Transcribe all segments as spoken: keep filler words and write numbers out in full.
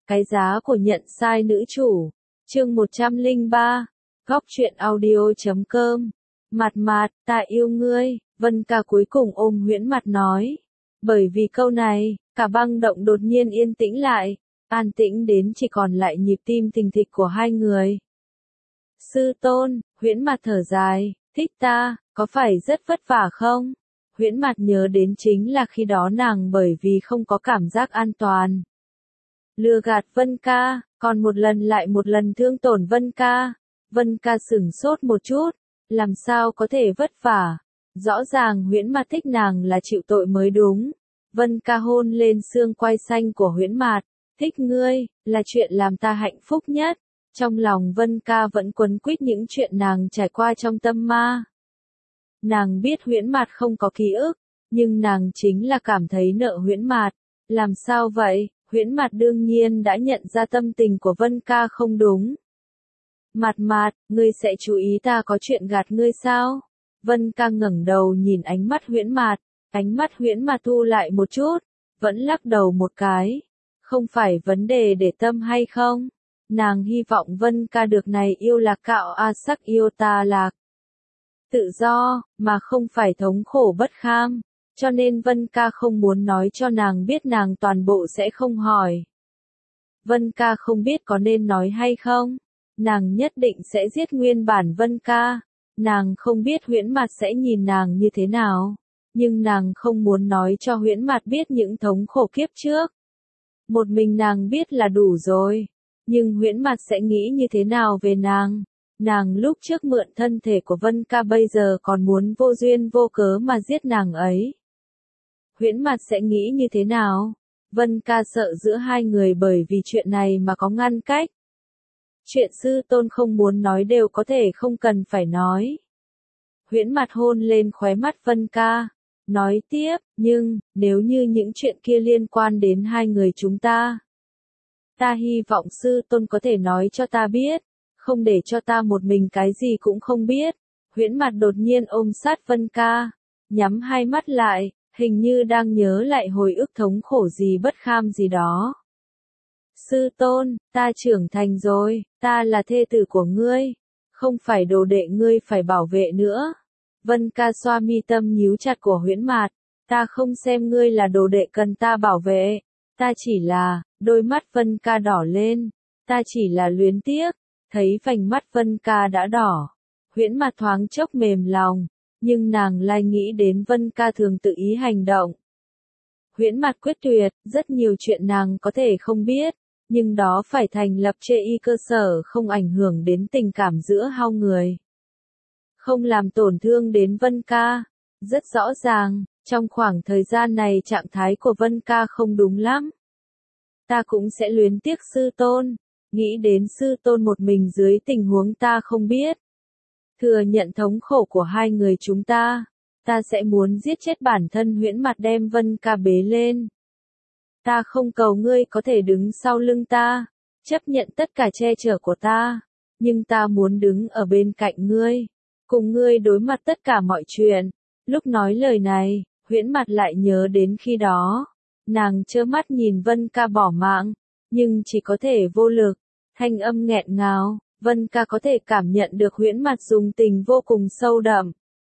Cái giá của nhận sai nữ chủ. Chương một trăm lẻ ba. Góc truyện audio chấm com. Mặt Mạt, ta yêu ngươi, Vân Ca cuối cùng ôm Huyễn Mặt nói. Bởi vì câu này, cả băng động đột nhiên yên tĩnh lại, an tĩnh đến chỉ còn lại nhịp tim thình thịch của hai người. Sư tôn, Huyễn Mặt thở dài, thích ta, có phải rất vất vả không? Huyễn Mặt nhớ đến chính là khi đó nàng bởi vì không có cảm giác an toàn. Lừa gạt Vân Ca, còn một lần lại một lần thương tổn Vân Ca. Vân Ca sửng sốt một chút, làm sao có thể vất vả? Rõ ràng Huyễn Mặt thích nàng là chịu tội mới đúng. Vân Ca hôn lên xương quai xanh của Huyễn Mặt, thích ngươi, là chuyện làm ta hạnh phúc nhất. Trong lòng Vân Ca vẫn quấn quýt những chuyện nàng trải qua trong tâm ma. Nàng biết Huyễn Mặt không có ký ức, nhưng nàng chính là cảm thấy nợ Huyễn Mặt. Làm sao vậy? Huyễn Mặt đương nhiên đã nhận ra tâm tình của Vân Ca không đúng. Mặt Mạt, ngươi sẽ chú ý ta có chuyện gạt ngươi sao? Vân Ca ngẩng đầu nhìn ánh mắt Huyễn Mặt, ánh mắt Huyễn Mặt thu lại một chút, vẫn lắc đầu một cái. Không phải vấn đề để tâm hay không? Nàng hy vọng Vân Ca được này yêu lạc cạo a sắc yêu ta lạc. Tự do, mà không phải thống khổ bất kham. Cho nên Vân Ca không muốn nói cho nàng biết nàng toàn bộ sẽ không hỏi. Vân Ca không biết có nên nói hay không. Nàng nhất định sẽ giết nguyên bản Vân Ca. Nàng không biết Huyễn Mặt sẽ nhìn nàng như thế nào. Nhưng nàng không muốn nói cho Huyễn Mặt biết những thống khổ kiếp trước. Một mình nàng biết là đủ rồi. Nhưng Huyễn Mặt sẽ nghĩ như thế nào về nàng? Nàng lúc trước mượn thân thể của Vân Ca bây giờ còn muốn vô duyên vô cớ mà giết nàng ấy. Huyễn Mặt sẽ nghĩ như thế nào? Vân Ca sợ giữa hai người bởi vì chuyện này mà có ngăn cách. Chuyện sư tôn không muốn nói đều có thể không cần phải nói. Huyễn Mặt hôn lên khóe mắt Vân Ca. Nói tiếp, nhưng, nếu như những chuyện kia liên quan đến hai người chúng ta. Ta hy vọng sư tôn có thể nói cho ta biết. Không để cho ta một mình cái gì cũng không biết. Huyễn Mặt đột nhiên ôm sát Vân Ca. Nhắm hai mắt lại. Hình như đang nhớ lại hồi ức thống khổ gì bất kham gì đó. Sư tôn, ta trưởng thành rồi, ta là thê tử của ngươi. Không phải đồ đệ ngươi phải bảo vệ nữa. Vân Ca xoa mi tâm nhíu chặt của Huyễn Mặt. Ta không xem ngươi là đồ đệ cần ta bảo vệ. Ta chỉ là, đôi mắt Vân Ca đỏ lên. Ta chỉ là luyến tiếc. Thấy vành mắt Vân Ca đã đỏ. Huyễn Mặt thoáng chốc mềm lòng. Nhưng nàng lại nghĩ đến Vân Ca thường tự ý hành động. Huyễn Mặt quyết tuyệt, rất nhiều chuyện nàng có thể không biết, nhưng đó phải thành lập chê y cơ sở không ảnh hưởng đến tình cảm giữa hai người. Không làm tổn thương đến Vân Ca. Rất rõ ràng, trong khoảng thời gian này trạng thái của Vân Ca không đúng lắm. Ta cũng sẽ luyến tiếc sư tôn, nghĩ đến sư tôn một mình dưới tình huống ta không biết. Thừa nhận thống khổ của hai người chúng ta, ta sẽ muốn giết chết bản thân. Huyễn Mặt đem Vân Ca bế lên. Ta không cầu ngươi có thể đứng sau lưng ta, chấp nhận tất cả che chở của ta, nhưng ta muốn đứng ở bên cạnh ngươi, cùng ngươi đối mặt tất cả mọi chuyện. Lúc nói lời này, Huyễn Mặt lại nhớ đến khi đó, nàng trơ mắt nhìn Vân Ca bỏ mạng, nhưng chỉ có thể vô lực, thanh âm nghẹn ngào. Vân Ca có thể cảm nhận được Huyễn Mặt dùng tình vô cùng sâu đậm.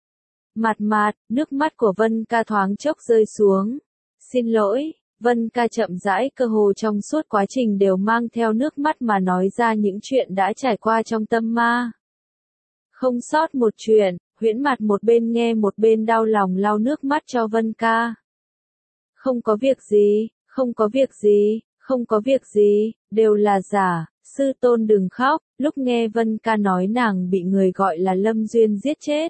Mặt Mạt, nước mắt của Vân Ca thoáng chốc rơi xuống. Xin lỗi, Vân Ca chậm rãi, cơ hồ trong suốt quá trình đều mang theo nước mắt mà nói ra những chuyện đã trải qua trong tâm ma. Không sót một chuyện, Huyễn Mặt một bên nghe một bên đau lòng lau nước mắt cho Vân Ca. Không có việc gì, không có việc gì, không có việc gì, đều là giả. Sư tôn đừng khóc. Lúc nghe Vân Ca nói nàng bị người gọi là Lâm Duyên giết chết.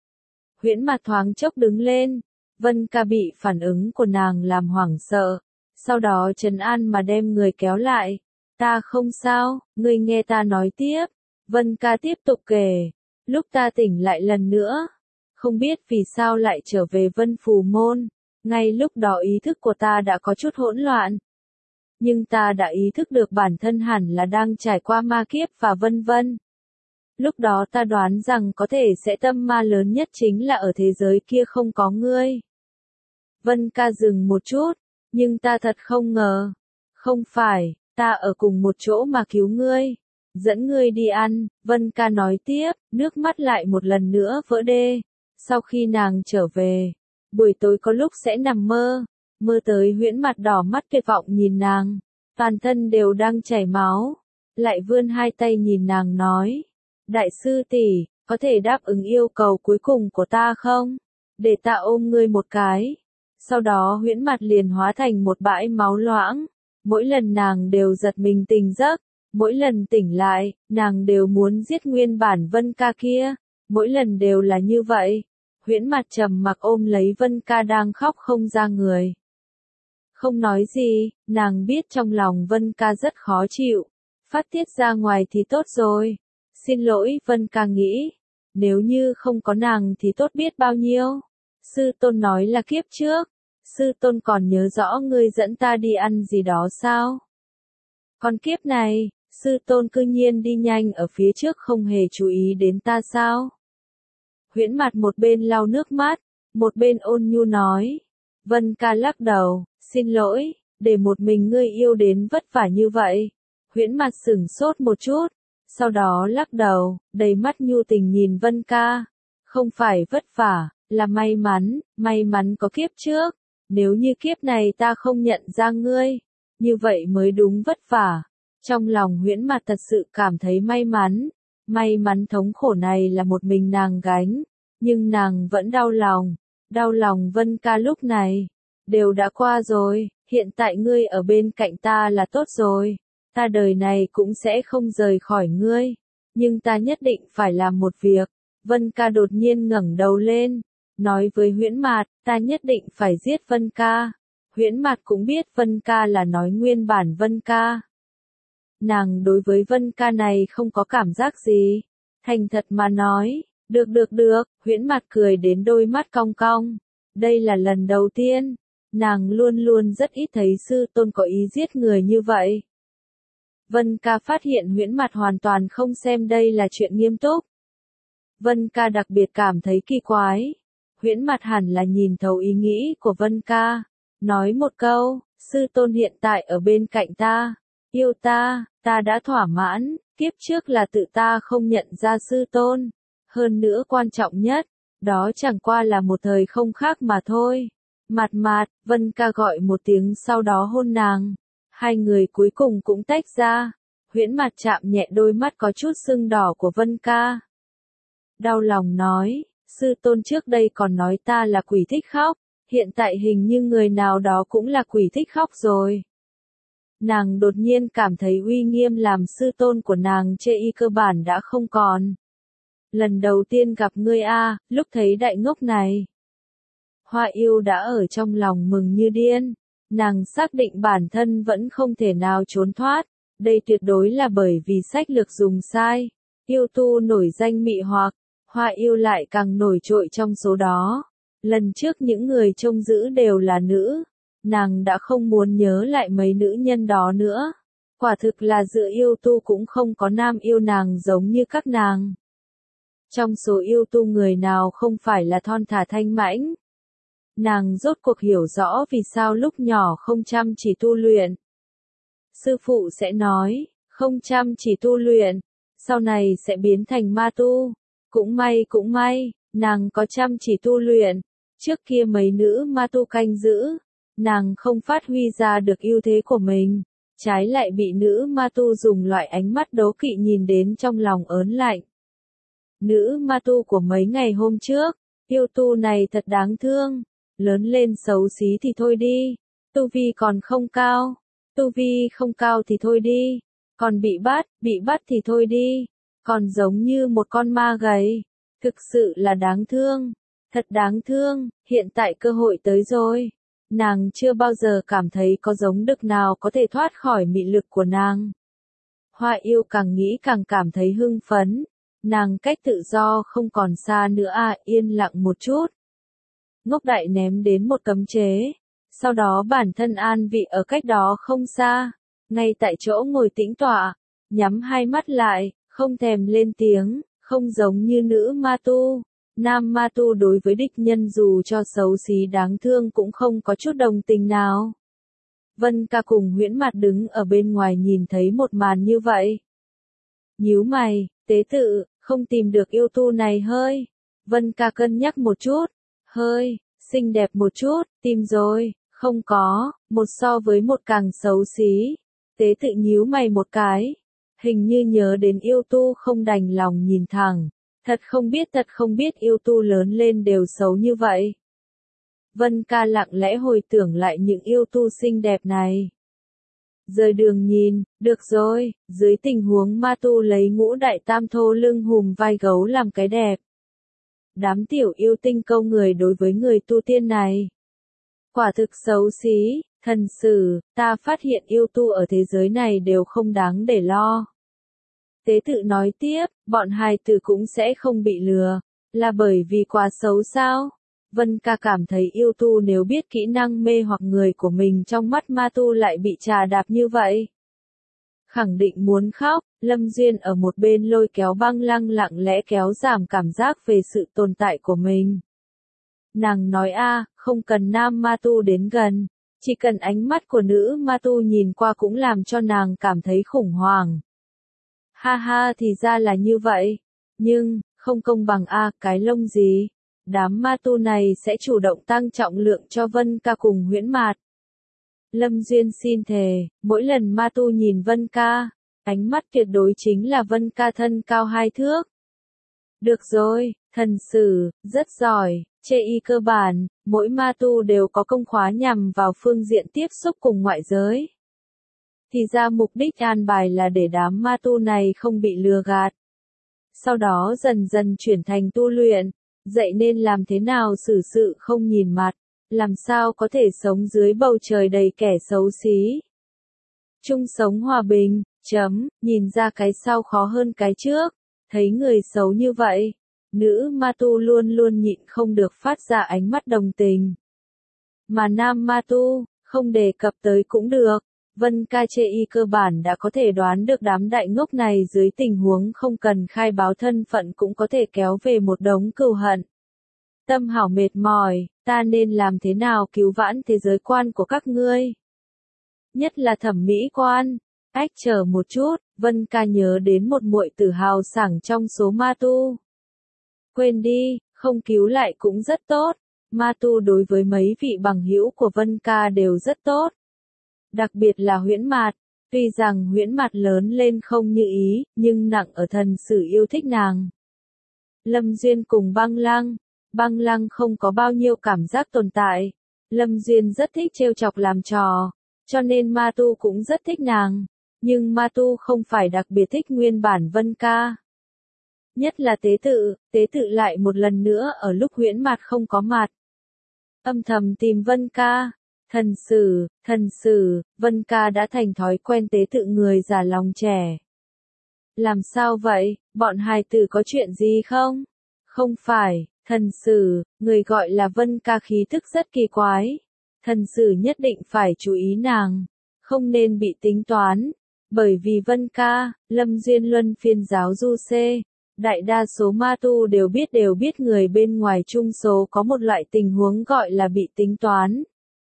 Huyễn Mặt thoáng chốc đứng lên. Vân Ca bị phản ứng của nàng làm hoảng sợ. Sau đó trấn an mà đem người kéo lại. Ta không sao, ngươi nghe ta nói tiếp. Vân Ca tiếp tục kể. Lúc ta tỉnh lại lần nữa. Không biết vì sao lại trở về Vân Phù Môn. Ngay lúc đó ý thức của ta đã có chút hỗn loạn. Nhưng ta đã ý thức được bản thân hẳn là đang trải qua ma kiếp và vân vân. Lúc đó ta đoán rằng có thể sẽ tâm ma lớn nhất chính là ở thế giới kia không có ngươi. Vân Ca dừng một chút, nhưng ta thật không ngờ. Không phải, ta ở cùng một chỗ mà cứu ngươi, dẫn ngươi đi ăn, Vân Ca nói tiếp, nước mắt lại một lần nữa vỡ đê. Sau khi nàng trở về, buổi tối có lúc sẽ nằm mơ, mơ tới Huyễn Mặt đỏ mắt tuyệt vọng nhìn nàng, toàn thân đều đang chảy máu, lại vươn hai tay nhìn nàng nói, đại sư tỷ, có thể đáp ứng yêu cầu cuối cùng của ta không? Để ta ôm ngươi một cái. Sau đó Huyễn Mặt liền hóa thành một bãi máu loãng, mỗi lần nàng đều giật mình tỉnh giấc, mỗi lần tỉnh lại, nàng đều muốn giết nguyên bản Vân Ca kia, mỗi lần đều là như vậy. Huyễn Mặt trầm mặc ôm lấy Vân Ca đang khóc không ra người. Không nói gì, nàng biết trong lòng Vân Ca rất khó chịu, phát tiết ra ngoài thì tốt rồi. Xin lỗi, Vân Ca nghĩ, nếu như không có nàng thì tốt biết bao nhiêu. Sư tôn nói là kiếp trước, sư tôn còn nhớ rõ ngươi dẫn ta đi ăn gì đó sao? Còn kiếp này, sư tôn cư nhiên đi nhanh ở phía trước không hề chú ý đến ta sao? Huyễn Mặt một bên lau nước mắt, một bên ôn nhu nói. Vân Ca lắc đầu, xin lỗi, để một mình ngươi yêu đến vất vả như vậy. Huyễn Mặt sửng sốt một chút, sau đó lắc đầu, đầy mắt nhu tình nhìn Vân Ca. Không phải vất vả, là may mắn, may mắn có kiếp trước. Nếu như kiếp này ta không nhận ra ngươi, như vậy mới đúng vất vả. Trong lòng Huyễn Mặt thật sự cảm thấy may mắn. May mắn thống khổ này là một mình nàng gánh, nhưng nàng vẫn đau lòng, đau lòng Vân Ca lúc này, đều đã qua rồi, hiện tại ngươi ở bên cạnh ta là tốt rồi, ta đời này cũng sẽ không rời khỏi ngươi, nhưng ta nhất định phải làm một việc. Vân Ca đột nhiên ngẩng đầu lên, nói với Huyễn Mạt, ta nhất định phải giết Vân Ca. Huyễn Mạt cũng biết Vân Ca là nói nguyên bản Vân Ca. Nàng đối với Vân Ca này không có cảm giác gì, thành thật mà nói, được được được, Huyễn Mặt cười đến đôi mắt cong cong, đây là lần đầu tiên, nàng luôn luôn rất ít thấy sư tôn có ý giết người như vậy. Vân Ca phát hiện Huyễn Mặt hoàn toàn không xem đây là chuyện nghiêm túc. Vân Ca đặc biệt cảm thấy kỳ quái, Huyễn Mặt hẳn là nhìn thấu ý nghĩ của Vân Ca, nói một câu, sư tôn hiện tại ở bên cạnh ta. Yêu ta, ta đã thỏa mãn, kiếp trước là tự ta không nhận ra sư tôn. Hơn nữa quan trọng nhất, đó chẳng qua là một thời không khác mà thôi. Mạt Mạt, Vân Ca gọi một tiếng sau đó hôn nàng. Hai người cuối cùng cũng tách ra. Huyễn Mặt chạm nhẹ đôi mắt có chút sưng đỏ của Vân Ca. Đau lòng nói, sư tôn trước đây còn nói ta là quỷ thích khóc, hiện tại hình như người nào đó cũng là quỷ thích khóc rồi. Nàng đột nhiên cảm thấy uy nghiêm làm sư tôn của nàng chê y cơ bản đã không còn. Lần đầu tiên gặp ngươi a, lúc thấy đại ngốc này. Hoa Yêu đã ở trong lòng mừng như điên, nàng xác định bản thân vẫn không thể nào trốn thoát, đây tuyệt đối là bởi vì sách lược dùng sai. Yêu tu nổi danh mị hoặc, Hoa Yêu lại càng nổi trội trong số đó. Lần trước những người trông giữ đều là nữ. Nàng đã không muốn nhớ lại mấy nữ nhân đó nữa. Quả thực là giữa yêu tu cũng không có nam yêu nàng giống như các nàng. Trong số yêu tu người nào không phải là thon thả thanh mãnh. Nàng rốt cuộc hiểu rõ vì sao lúc nhỏ không chăm chỉ tu luyện. Sư phụ sẽ nói, không chăm chỉ tu luyện, sau này sẽ biến thành ma tu. Cũng may cũng may, nàng có chăm chỉ tu luyện. Trước kia mấy nữ ma tu canh giữ. Nàng không phát huy ra được ưu thế của mình, trái lại bị nữ ma tu dùng loại ánh mắt đố kỵ nhìn đến trong lòng ớn lạnh. Nữ ma tu của mấy ngày hôm trước, yêu tu này thật đáng thương, lớn lên xấu xí thì thôi đi, tu vi còn không cao, tu vi không cao thì thôi đi, còn bị bắt, bị bắt thì thôi đi, còn giống như một con ma gầy, thực sự là đáng thương, thật đáng thương, hiện tại cơ hội tới rồi. Nàng chưa bao giờ cảm thấy có giống đực nào có thể thoát khỏi mị lực của nàng. Hoa Yêu càng nghĩ càng cảm thấy hưng phấn. Nàng cách tự do không còn xa nữa à, yên lặng một chút. Ngốc Đại ném đến một cấm chế. Sau đó bản thân an vị ở cách đó không xa. Ngay tại chỗ ngồi tĩnh tọa. Nhắm hai mắt lại, không thèm lên tiếng, không giống như nữ ma tu. Nam ma tu đối với địch nhân dù cho xấu xí đáng thương cũng không có chút đồng tình nào. Vân ca cùng Huyễn Mạt đứng ở bên ngoài nhìn thấy một màn như vậy. Nhíu mày, tế tự, không tìm được yêu tu này hơi. Vân ca cân nhắc một chút. Hơi, xinh đẹp một chút, tìm rồi, không có, một so với một càng xấu xí. Tế tự nhíu mày một cái. Hình như nhớ đến yêu tu không đành lòng nhìn thẳng. Thật không biết thật không biết yêu tu lớn lên đều xấu như vậy. Vân ca lặng lẽ hồi tưởng lại những yêu tu xinh đẹp này. Rời đường nhìn, được rồi, dưới tình huống ma tu lấy ngũ đại tam thô lưng hùm vai gấu làm cái đẹp. Đám tiểu yêu tinh câu người đối với người tu tiên này. Quả thực xấu xí, thần sử, ta phát hiện yêu tu ở thế giới này đều không đáng để lo. Tế tự nói tiếp, bọn hài tử cũng sẽ không bị lừa, là bởi vì quá xấu sao? Vân ca cảm thấy yêu tu nếu biết kỹ năng mê hoặc người của mình trong mắt ma tu lại bị trà đạp như vậy. Khẳng định muốn khóc, Lâm Duyên ở một bên lôi kéo Băng Lăng lặng lẽ kéo giảm cảm giác về sự tồn tại của mình. Nàng nói a, không cần nam ma tu đến gần, chỉ cần ánh mắt của nữ ma tu nhìn qua cũng làm cho nàng cảm thấy khủng hoảng. Ha ha thì ra là như vậy, nhưng, không công bằng a, cái lông gì? Đám ma tu này sẽ chủ động tăng trọng lượng cho Vân ca cùng Huyễn Mạt. Lâm Duyên xin thề, mỗi lần ma tu nhìn Vân ca, ánh mắt tuyệt đối chính là Vân ca thân cao hai thước. Được rồi, thần sử, rất giỏi, chê y cơ bản, mỗi ma tu đều có công khóa nhằm vào phương diện tiếp xúc cùng ngoại giới. Thì ra mục đích an bài là để đám ma tu này không bị lừa gạt. Sau đó dần dần chuyển thành tu luyện, dạy nên làm thế nào xử sự không nhìn mặt, làm sao có thể sống dưới bầu trời đầy kẻ xấu xí. Chung sống hòa bình, chấm, nhìn ra cái sau khó hơn cái trước, thấy người xấu như vậy, nữ ma tu luôn luôn nhịn không được phát ra ánh mắt đồng tình. Mà nam ma tu, không đề cập tới cũng được. Vân ca chê y cơ bản đã có thể đoán được đám đại ngốc này dưới tình huống không cần khai báo thân phận cũng có thể kéo về một đống cừu hận. Tâm hảo mệt mỏi, ta nên làm thế nào cứu vãn thế giới quan của các ngươi? Nhất là thẩm mỹ quan. Ách chờ một chút, Vân ca nhớ đến một muội tử hào sảng trong số ma tu. Quên đi, không cứu lại cũng rất tốt. Ma tu đối với mấy vị bằng hữu của Vân ca đều rất tốt. Đặc biệt là Huyễn Mạt, tuy rằng Huyễn Mạt lớn lên không như ý, nhưng nặng ở thần sử yêu thích nàng. Lâm Duyên cùng Băng Lăng, Băng Lăng không có bao nhiêu cảm giác tồn tại. Lâm Duyên rất thích trêu chọc làm trò, cho nên ma tu cũng rất thích nàng. Nhưng ma tu không phải đặc biệt thích nguyên bản Vân ca. Nhất là tế tự, tế tự lại một lần nữa ở lúc Huyễn Mạt không có mặt. Âm thầm tìm Vân ca. Thần sử, thần sử, Vân ca đã thành thói quen tế tự người già lòng trẻ. Làm sao vậy, bọn hài tử có chuyện gì không? Không phải, thần sử, người gọi là Vân ca khí thức rất kỳ quái. Thần sử nhất định phải chú ý nàng, không nên bị tính toán. Bởi vì Vân ca, Lâm Duyên luân phiên giáo du xê. Đại đa số ma tu đều biết đều biết người bên ngoài chung số có một loại tình huống gọi là bị tính toán.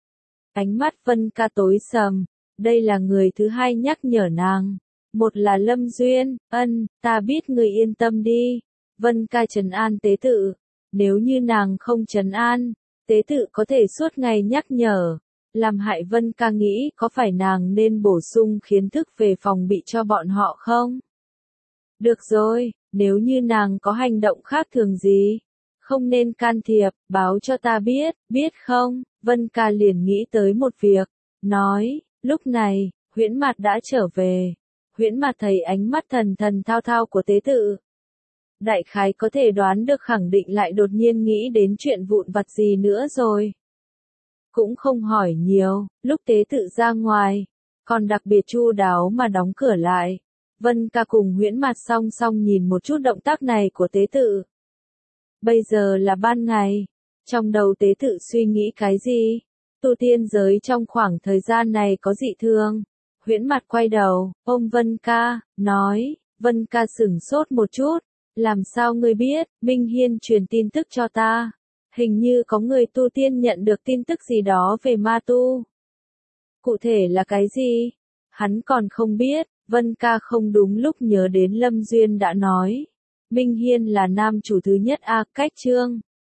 Ánh mắt Vân ca tối sầm, đây là người thứ hai nhắc nhở nàng. Một là Lâm Duyên, ân, ta biết người yên tâm đi. Vân ca trấn an tế tự, nếu như nàng không trấn an, tế tự có thể suốt ngày nhắc nhở. Làm hại Vân ca nghĩ có phải nàng nên bổ sung kiến thức về phòng bị cho bọn họ không? Được rồi, nếu như nàng có hành động khác thường gì, không nên can thiệp, báo cho ta biết, biết không? Vân ca liền nghĩ tới một việc, nói, lúc này, Huyễn Mạt đã trở về. Huyễn Mạt thấy ánh mắt thần thần thao thao của tế tự. Đại khái có thể đoán được khẳng định lại đột nhiên nghĩ đến chuyện vụn vặt gì nữa rồi. Cũng không hỏi nhiều, lúc tế tự ra ngoài, còn đặc biệt chu đáo mà đóng cửa lại. Vân ca cùng Huyễn Mạt song song nhìn một chút động tác này của tế tự. Bây giờ là ban ngày. Trong đầu tế tự suy nghĩ cái gì? Tu tiên giới trong khoảng thời gian này có dị thường. Huyễn Mạt quay đầu, ôm Vân ca, nói, Vân ca sửng sốt một chút. Làm sao ngươi biết, Minh Hiên truyền tin tức cho ta. Hình như có người tu tiên nhận được tin tức gì đó về ma tu. Cụ thể là cái gì? Hắn còn không biết, Vân ca không đúng lúc nhớ đến Lâm Duyên đã nói. Minh Hiên là nam chủ thứ nhất a, cách chương.